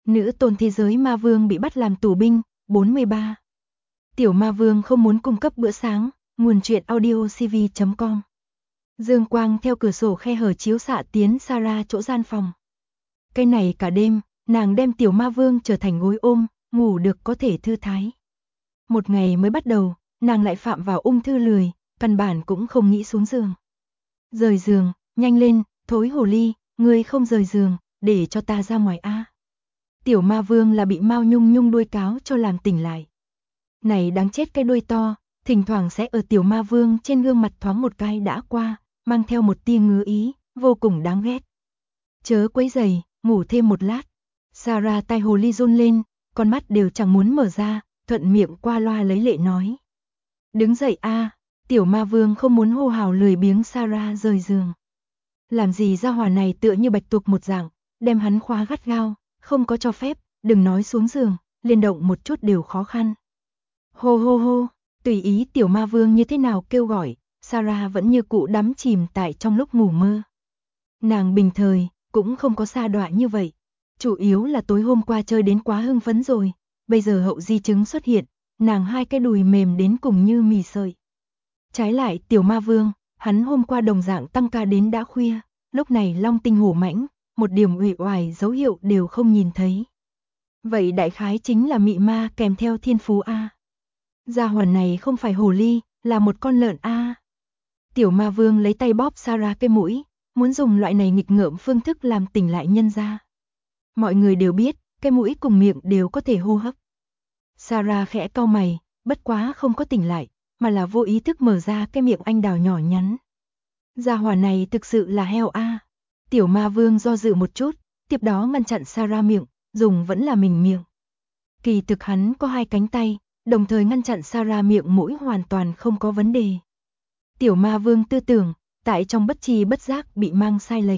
Nữ tôn thế giới ma vương bị bắt làm tù binh, 43. Tiểu ma vương không muốn cung cấp bữa sáng, nguồn truyện audio cv.com. Dương quang theo cửa sổ khe hở chiếu xạ tiến Sarah chỗ gian phòng. Cái này cả đêm, nàng đem tiểu ma vương trở thành gối ôm, ngủ được có thể thư thái. Một ngày mới bắt đầu, nàng lại phạm vào ung thư lười, căn bản cũng không nghĩ xuống giường. Rời giường, nhanh lên, thối hồ ly, ngươi không rời giường, để cho ta ra ngoài a. Tiểu ma vương là bị Mao Nhung Nhung đuôi cáo cho làm tỉnh lại. Này đáng chết cái đuôi to, thỉnh thoảng sẽ ở tiểu ma vương trên gương mặt thoáng một cái đã qua, mang theo một tia ngứa ý, vô cùng đáng ghét. Chớ quấy rầy, ngủ thêm một lát. Sarah tay hồ ly run lên, con mắt đều chẳng muốn mở ra, thuận miệng qua loa lấy lệ nói. Đứng dậy a. Tiểu ma vương không muốn hô hào lười biếng Sarah rời giường. Làm gì ra hỏa này tựa như bạch tuộc một dạng, đem hắn khóa gắt gao, không có cho phép, đừng nói xuống giường, liên động một chút đều khó khăn. Hô hô hô, tùy ý tiểu ma vương như thế nào kêu gọi, Sarah vẫn như cũ đắm chìm tại trong lúc ngủ mơ. Nàng bình thời, cũng không có sa đọa như vậy, chủ yếu là tối hôm qua chơi đến quá hưng phấn rồi, bây giờ hậu di chứng xuất hiện, nàng hai cái đùi mềm đến cùng như mì sợi. Trái lại tiểu ma vương, hắn hôm qua đồng dạng tăng ca đến đã khuya, lúc này long tinh hổ mãnh, một điểm uể oải dấu hiệu đều không nhìn thấy. Vậy đại khái chính là mị ma kèm theo thiên phú a. Gia hỏa này không phải hồ ly, là một con lợn a. Tiểu ma vương lấy tay bóp Sarah cái mũi, muốn dùng loại này nghịch ngợm phương thức làm tỉnh lại nhân ra. Mọi người đều biết, cái mũi cùng miệng đều có thể hô hấp. Sarah khẽ cau mày, bất quá không có tỉnh lại, mà là vô ý thức mở ra cái miệng anh đào nhỏ nhắn. Gia hỏa này thực sự là heo a. Tiểu ma vương do dự một chút, tiếp đó ngăn chặn Sarah miệng, dùng vẫn là mình miệng. Kỳ thực hắn có hai cánh tay, đồng thời ngăn chặn Sarah miệng mũi hoàn toàn không có vấn đề. Tiểu ma vương tư tưởng, tại trong bất tri bất giác bị mang sai lệch.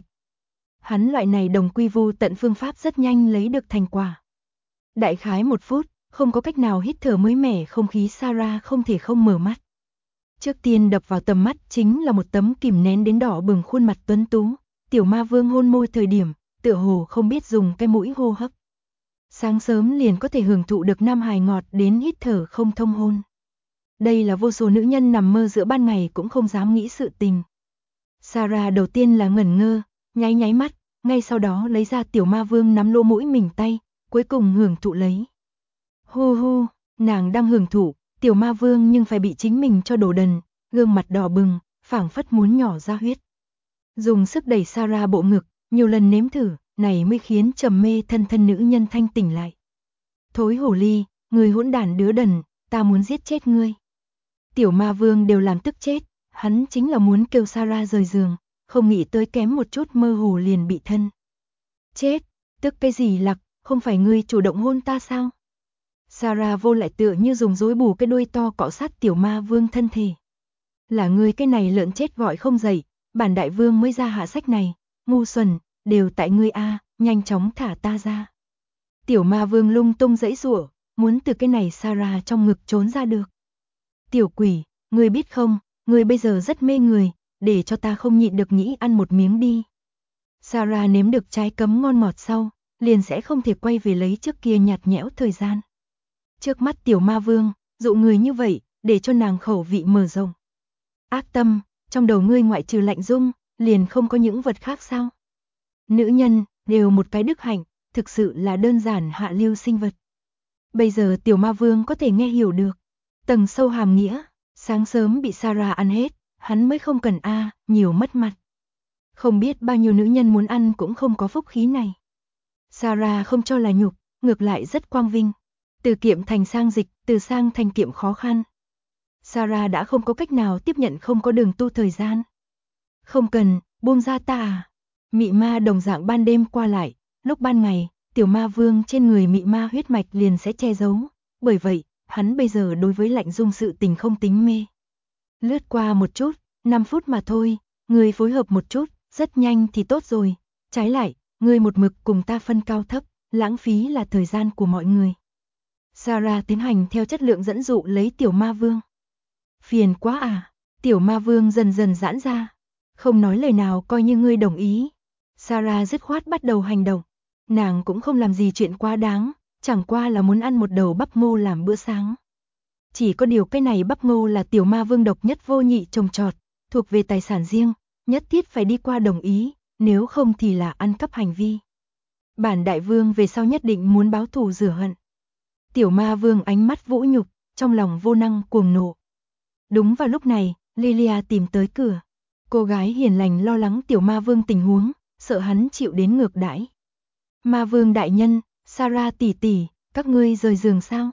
Hắn loại này đồng quy vu tận phương pháp rất nhanh lấy được thành quả. Đại khái 1 phút, không có cách nào hít thở mới mẻ không khí Sarah không thể không mở mắt. Trước tiên đập vào tầm mắt chính là một tấm kìm nén đến đỏ bừng khuôn mặt tuấn tú. Tiểu ma vương hôn môi thời điểm, tựa hồ không biết dùng cái mũi hô hấp. Sáng sớm liền có thể hưởng thụ được nam hài ngọt đến hít thở không thông hôn. Đây là vô số nữ nhân nằm mơ giữa ban ngày cũng không dám nghĩ sự tình. Sarah đầu tiên là ngẩn ngơ, nháy nháy mắt, ngay sau đó lấy ra tiểu ma vương nắm lỗ mũi mình tay, cuối cùng hưởng thụ lấy. Hu hu, nàng đang hưởng thụ, tiểu ma vương nhưng phải bị chính mình cho đổ đần, gương mặt đỏ bừng, phảng phất muốn nhỏ ra huyết. Dùng sức đẩy Sarah bộ ngực, nhiều lần nếm thử, này mới khiến trầm mê thân thân nữ nhân thanh tỉnh lại. Thối hồ ly, người hỗn đản đứa đần, ta muốn giết chết ngươi. Tiểu ma vương đều làm tức chết, hắn chính là muốn kêu Sarah rời giường, không nghĩ tới kém một chút mơ hồ liền bị thân. Chết, tức cái gì lặc, không phải ngươi chủ động hôn ta sao? Sarah vô lại tựa như dùng rối bù cái đuôi to cọ sát tiểu ma vương thân thể. Là ngươi cái này lợn chết gọi không dậy, bản đại vương mới ra hạ sách này, ngu xuẩn, đều tại ngươi a, nhanh chóng thả ta ra. Tiểu ma vương lung tung giãy giụa, muốn từ cái này Sarah trong ngực trốn ra được. Tiểu quỷ, ngươi biết không, ngươi bây giờ rất mê người, để cho ta không nhịn được nghĩ ăn một miếng đi. Sarah nếm được trái cấm ngon ngọt sau, liền sẽ không thể quay về lấy trước kia nhạt nhẽo thời gian. Trước mắt tiểu ma vương, dụ người như vậy, để cho nàng khẩu vị mở rộng. Ác tâm, trong đầu ngươi ngoại trừ lạnh dung, liền không có những vật khác sao? Nữ nhân, đều một cái đức hạnh, thực sự là đơn giản hạ lưu sinh vật. Bây giờ tiểu ma vương có thể nghe hiểu được. Tầng sâu hàm nghĩa, sáng sớm bị Sarah ăn hết, hắn mới không cần nhiều mất mặt. Không biết bao nhiêu nữ nhân muốn ăn cũng không có phúc khí này. Sarah không cho là nhục, ngược lại rất quang vinh. Từ kiệm thành sang dịch, từ sang thành kiệm khó khăn. Sarah đã không có cách nào tiếp nhận không có đường tu thời gian. Không cần, buông ra ta à. Mị ma đồng dạng ban đêm qua lại, lúc ban ngày, tiểu ma vương trên người mị ma huyết mạch liền sẽ che giấu. Bởi vậy, hắn bây giờ đối với lạnh dung sự tình không tính mê. Lướt qua một chút, 5 phút mà thôi, người phối hợp một chút, rất nhanh thì tốt rồi. Trái lại, người một mực cùng ta phân cao thấp, lãng phí là thời gian của mọi người. Sarah tiến hành theo chất lượng dẫn dụ lấy tiểu ma vương. Phiền quá à, tiểu ma vương dần dần giãn ra. Không nói lời nào coi như ngươi đồng ý. Sarah dứt khoát bắt đầu hành động. Nàng cũng không làm gì chuyện quá đáng, chẳng qua là muốn ăn một đầu bắp ngô làm bữa sáng. Chỉ có điều cái này bắp ngô là tiểu ma vương độc nhất vô nhị trồng trọt, thuộc về tài sản riêng, nhất thiết phải đi qua đồng ý, nếu không thì là ăn cắp hành vi. Bản đại vương về sau nhất định muốn báo thù rửa hận. Tiểu ma vương ánh mắt vũ nhục, trong lòng vô năng cuồng nộ. Đúng vào lúc này, Lilia tìm tới cửa. Cô gái hiền lành lo lắng tiểu ma vương tình huống, sợ hắn chịu đến ngược đãi. Ma vương đại nhân, Sarah tỷ tỷ, các ngươi rời giường sao?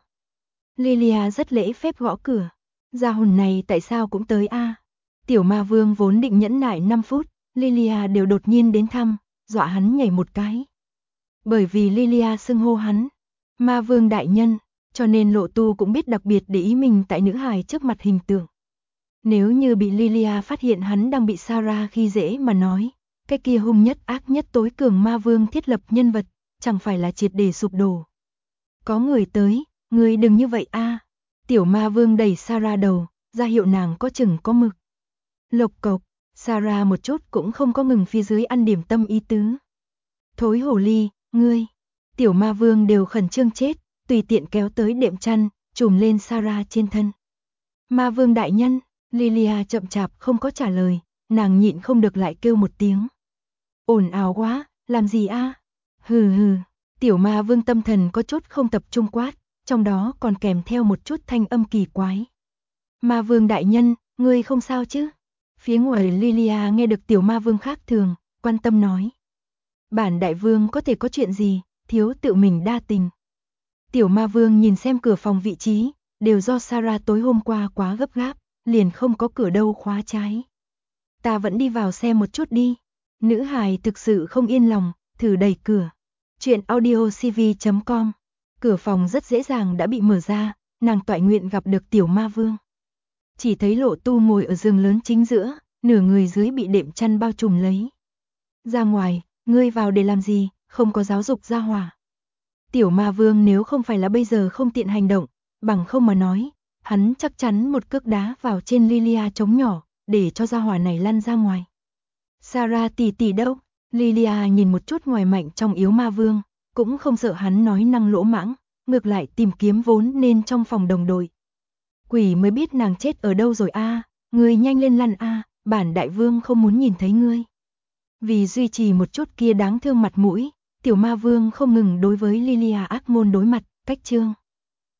Lilia rất lễ phép gõ cửa. Gia hồn này tại sao cũng tới a? Tiểu ma vương vốn định nhẫn nại 5 phút, Lilia đều đột nhiên đến thăm, dọa hắn nhảy một cái. Bởi vì Lilia xưng hô hắn ma vương đại nhân, cho nên Lộ Tu cũng biết đặc biệt để ý mình tại nữ hài trước mặt hình tượng. Nếu như bị Lilia phát hiện hắn đang bị Sarah khi dễ mà nói, cái kia hung nhất ác nhất tối cường ma vương thiết lập nhân vật, chẳng phải là triệt để sụp đổ. Có người tới, ngươi đừng như vậy a. Tiểu ma vương đẩy Sarah đầu, ra hiệu nàng có chừng có mực. Lộc cộc, Sarah một chút cũng không có ngừng phía dưới ăn điểm tâm ý tứ. Thối hồ ly, ngươi. Tiểu ma vương đều khẩn trương chết, tùy tiện kéo tới đệm chăn, trùm lên Sarah trên thân. Ma vương đại nhân, Lilia chậm chạp không có trả lời, nàng nhịn không được lại kêu một tiếng. Ồn ào quá, làm gì a? Hừ hừ, tiểu ma vương tâm thần có chút không tập trung quát, trong đó còn kèm theo một chút thanh âm kỳ quái. Ma vương đại nhân, ngươi không sao chứ? Phía ngoài Lilia nghe được tiểu ma vương khác thường, quan tâm nói. Bản đại vương có thể có chuyện gì, thiếu tự mình đa tình. Tiểu ma vương nhìn xem cửa phòng vị trí, đều do Sarah tối hôm qua quá gấp gáp, liền không có cửa đâu khóa trái. Ta vẫn đi vào xem một chút đi. Nữ hài thực sự không yên lòng, thử đẩy cửa. Chuyện audiocv.com. Cửa phòng rất dễ dàng đã bị mở ra, nàng toại nguyện gặp được tiểu ma vương. Chỉ thấy Lộ Tu ngồi ở giường lớn chính giữa, nửa người dưới bị đệm chăn bao trùm lấy. Ra ngoài, ngươi vào để làm gì, không có giáo dục gia hỏa. Tiểu ma vương nếu không phải là bây giờ không tiện hành động, bằng không mà nói, hắn chắc chắn một cước đá vào trên Lilia trống nhỏ, để cho gia hỏa này lăn ra ngoài. Sarah tỷ tỷ đâu? Lilia nhìn một chút ngoài mạnh trong yếu ma vương, cũng không sợ hắn nói năng lỗ mãng, ngược lại tìm kiếm vốn nên trong phòng đồng đội. Quỷ mới biết nàng chết ở đâu rồi a, ngươi nhanh lên lăn a, bản đại vương không muốn nhìn thấy ngươi. Vì duy trì một chút kia đáng thương mặt mũi, tiểu ma vương không ngừng đối với Lilia ác môn đối mặt, cách chương.